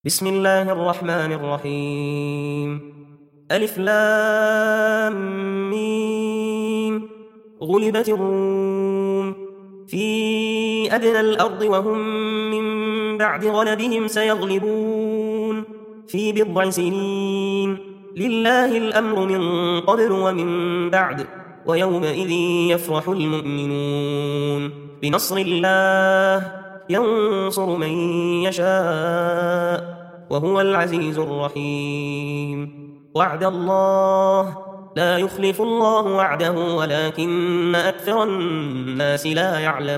بسم الله الرحمن الرحيم. ألف لام ميم. غلبت الروم في أدنى الأرض وهم من بعد غلبهم سيغلبون في بضع سنين. لله الأمر من قبل ومن بعد ويومئذ يفرح المؤمنون بنصر الله ينصر من يشاء وهو العزيز الرحيم. وعد الله لا يخلف الله وعده ولكن أكثر الناس لا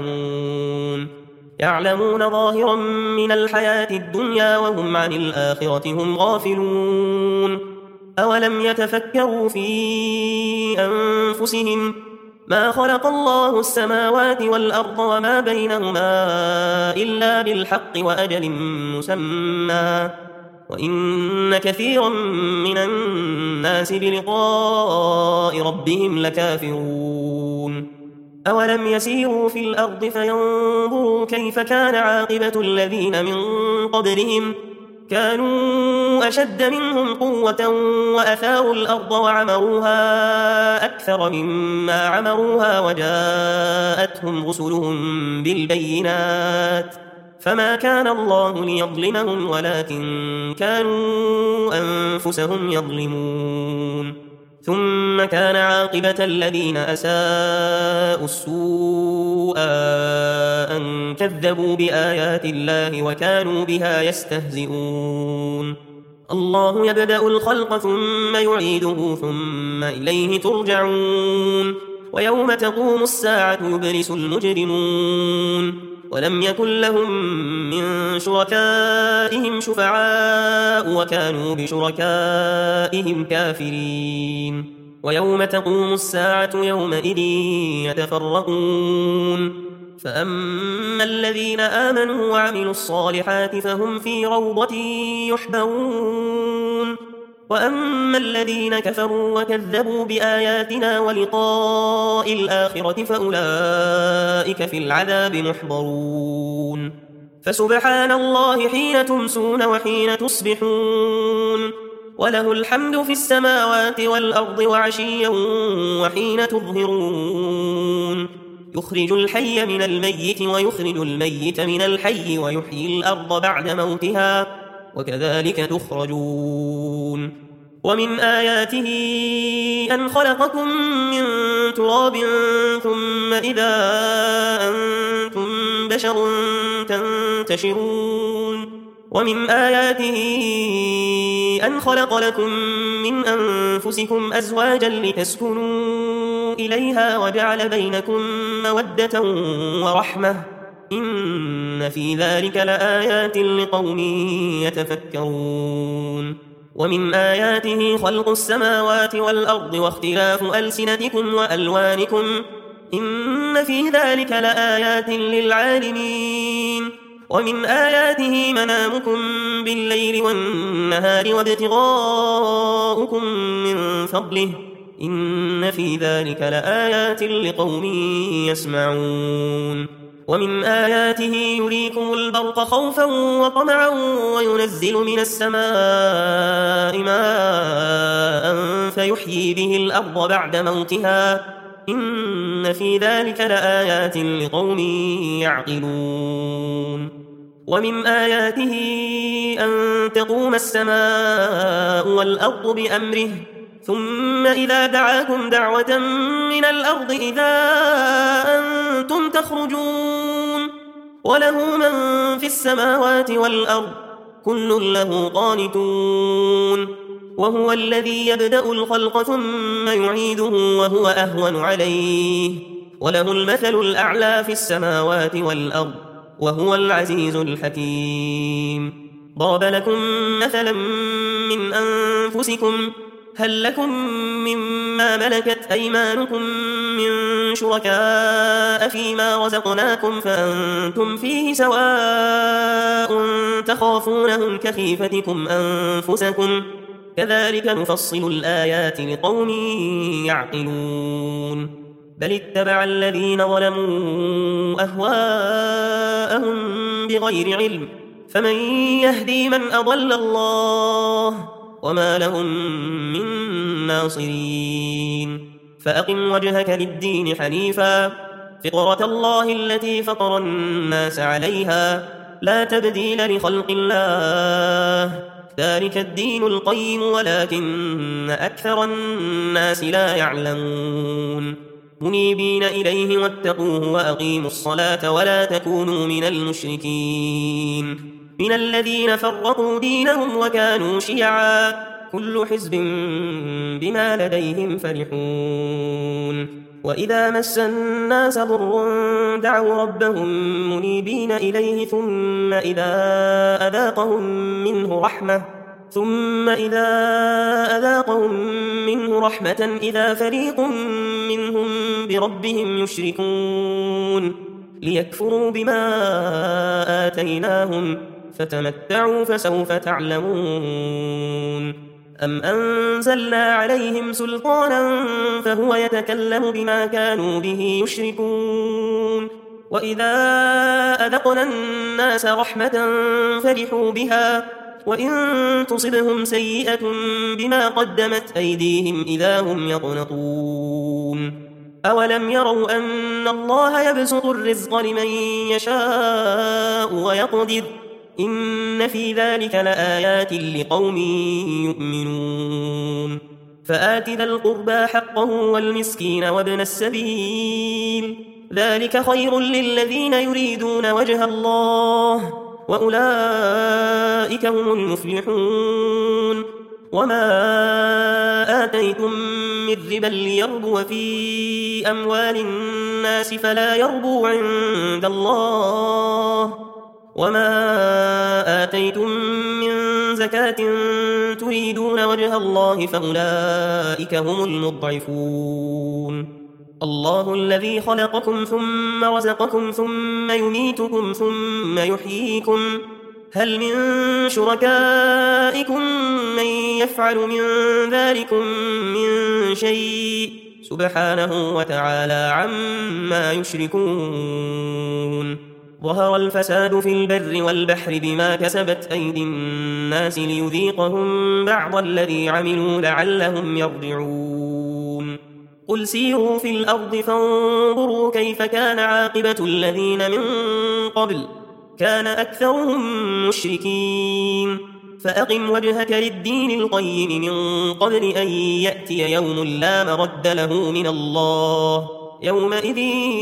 يعلمون ظاهرا من الحياة الدنيا وهم عن الآخرة هم غافلون. أولم يتفكروا في أنفسهم ما خلق الله السماوات والأرض وما بينهما إلا بالحق وأجل مسمى وإن كثيرا من الناس بلقاء ربهم لكافرون. أولم يسيروا في الأرض فينظروا كيف كان عاقبة الذين من قبلهم كانوا أشد منهم قوة وأثاروا الأرض وعمروها أكثر مما عمروها وجاءتهم رسلهم بالبينات فما كان الله ليظلمهم ولكن كانوا أنفسهم يظلمون. ثم كان عاقبة الذين أساءوا السوء أن كذبوا بآيات الله وكانوا بها يستهزئون. الله يبدأ الخلق ثم يعيده ثم إليه ترجعون. ويوم تقوم الساعة يبلس المجرمون ولم يكن لهم من شركائهم شفعاء وكانوا بشركائهم كافرين. ويوم تقوم الساعة يومئذ يتفرقون فأما الذين آمنوا وعملوا الصالحات فهم في روضة يحبرون وأما الذين كفروا وكذبوا بآياتنا ولقاء الآخرة فأولئك في العذاب محضرون. فسبحان الله حين تمسون وحين تصبحون وله الحمد في السماوات والأرض وعشيا وحين تظهرون. يخرج الحي من الميت ويخرج الميت من الحي ويحيي الأرض بعد موتها وكذلك تخرجون. ومن آياته أن خلقكم من تراب ثم إذا أنتم بشر تنتشرون. ومن آياته أن خلق لكم من أنفسكم أزواجا لتسكنوا إليها وجعل بينكم مودة ورحمة إن في ذلك لآيات لقوم يتفكرون. ومن آياته خلق السماوات والأرض واختلاف ألسنتكم وألوانكم إن في ذلك لآيات للعالمين. ومن آياته منامكم بالليل والنهار وابتغاؤكم من فضله إن في ذلك لآيات لقوم يسمعون. ومن آياته يريكم البرق خوفا وطمعا وينزل من السماء ماء فيحيي به الأرض بعد موتها إن في ذلك لآيات لقوم يعقلون. ومن آياته أن تقوم السماء والأرض بأمره ثم إذا دعاكم دعوة من الأرض إذا أنتم تخرجون. وله من في السماوات والأرض كل له قانتون. وهو الذي يبدأ الخلق ثم يعيده وهو أهون عليه وله المثل الأعلى في السماوات والأرض وهو العزيز الحكيم. ضرب لكم مثلا من أنفسكم هل لكم مما ملكت أيمانكم من شركاء فيما رزقناكم فأنتم فيه سواء تخافونهم كخيفتكم أنفسكم كذلك نفصل الآيات لقوم يعقلون. بل اتبع الذين ظلموا أهواءهم بغير علم فمن يهدي من أضل الله وما لهم من ناصرين فأقم وجهك للدين حنيفا فطرة الله التي فطر الناس عليها لا تبديل لخلق الله ذلك الدين القيم ولكن أكثر الناس لا يعلمون منيبين إليه واتقوه وأقيموا الصلاة ولا تكونوا من المشركين من الذين فرقوا دينهم وكانوا شيعا كل حزب بما لديهم فرحون وإذا مس الناس ضر دعوا ربهم منيبين إليه ثم إذا أذاقهم منه رحمة إذا فريق منهم بربهم يشركون ليكفروا بما آتيناهم فتمتعوا فسوف تعلمون أم أنزلنا عليهم سلطانا فهو يتكلم بما كانوا به يشركون وإذا أذقنا الناس رحمة فرحوا بها وإن تصبهم سيئة بما قدمت أيديهم إذا هم يقنطون أولم يروا أن الله يبسط الرزق لمن يشاء ويقدر إن في ذلك لآيات لقوم يؤمنون فآت ذا القربى حقه والمسكين وابن السبيل ذلك خير للذين يريدون وجه الله وأولئك هم المفلحون وما آتيتم من ربا ليربو في أموال الناس فلا يربو عند الله وما آتيتم من زكاة تريدون وجه الله فأولئك هم المضعفون الله الذي خلقكم ثم رزقكم ثم يميتكم ثم يحييكم هل من شركائكم من يفعل من ذلكم من شيء سبحانه وتعالى عما يشركون ظهر الفساد في البر والبحر بما كسبت أيدي الناس ليذيقهم بعض الذي عملوا لعلهم يرجعون قل سيروا في الأرض فانظروا كيف كان عاقبة الذين من قبل كان أكثرهم مشركين فأقم وجهك للدين القيم من قبل أن يأتي يوم لا مرد له من الله يومئذ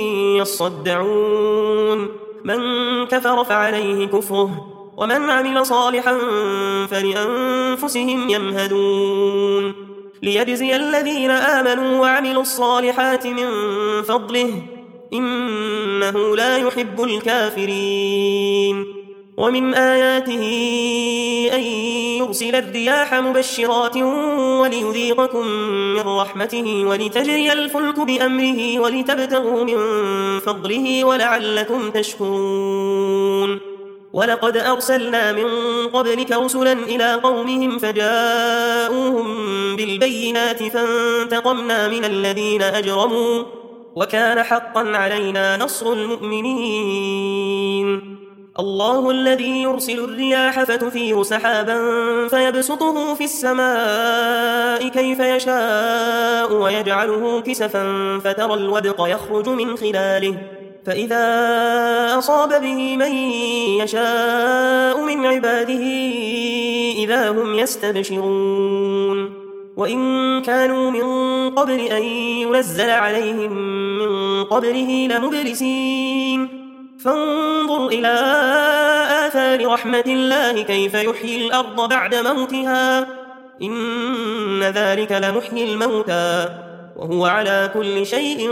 يصدعون من كفر فعليه كفره ومن عمل صالحا فلأنفسهم يمهدون ليجزي الذين آمنوا وعملوا الصالحات من فضله إنه لا يحب الكافرين ومن آياته أن يرسل الرياح مبشرات وليذيقكم من رحمته ولتجري الفلك بأمره ولتبتغوا من فضله ولعلكم تشكرون ولقد أرسلنا من قبلك رسلا إلى قومهم فجاءوهم بالبينات فانتقمنا من الذين أجرموا وكان حقا علينا نصر المؤمنين الله الذي يرسل الرياح فتثير سحابا فيبسطه في السماء كيف يشاء ويجعله كسفا فترى الودق يخرج من خلاله فإذا أصاب به من يشاء من عباده إذا هم يستبشرون وإن كانوا من قبل أن ينزل عليهم من قبله لمبلسين فانظر إلى آثار رحمة الله كيف يحيي الأرض بعد موتها إن ذلك لمحيي الموتى وهو على كل شيء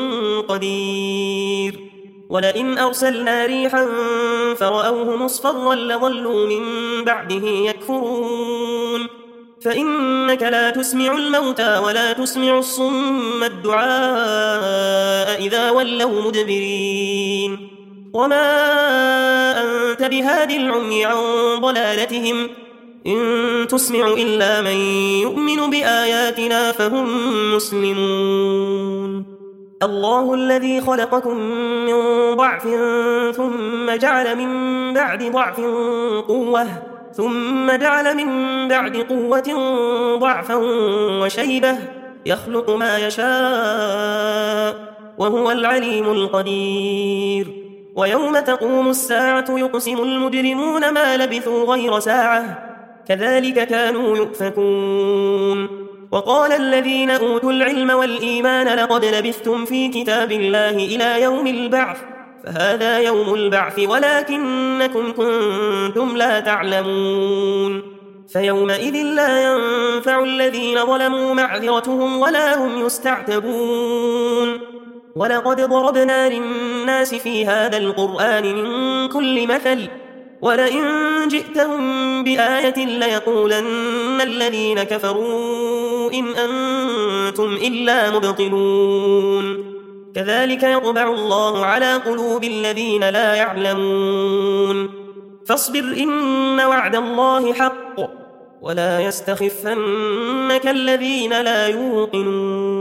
قدير ولئن أرسلنا ريحا فرأوه مصفرا لظلوا من بعده يكفرون فإنك لا تسمع الموتى ولا تسمع الصم الدعاء إذا ولوا مدبرين وما أنت بهاد العمي عن ضلالتهم إن تسمع إلا من يؤمن بآياتنا فهم مسلمون الله الذي خلقكم من ضعف ثم جعل من بعد ضعف قوة ثم جعل من بعد قوة ضعفا وشيبة يخلق ما يشاء وهو العليم القدير ويوم تقوم الساعة يقسم المجرمون ما لبثوا غير ساعة كذلك كانوا يؤفكون وقال الذين أوتوا العلم والإيمان لقد لبثتم في كتاب الله إلى يوم البعث فهذا يوم البعث ولكنكم كنتم لا تعلمون فيومئذ لا ينفع الذين ظلموا معذرتهم ولا هم يستعتبون ولقد ضربنا للناس في هذا القرآن من كل مثل ولئن جئتهم بآية ليقولن الذين كفروا إن أنتم إلا مبطلون كذلك يطبع الله على قلوب الذين لا يعلمون فاصبر إن وعد الله حق ولا يستخفنك الذين لا يوقنون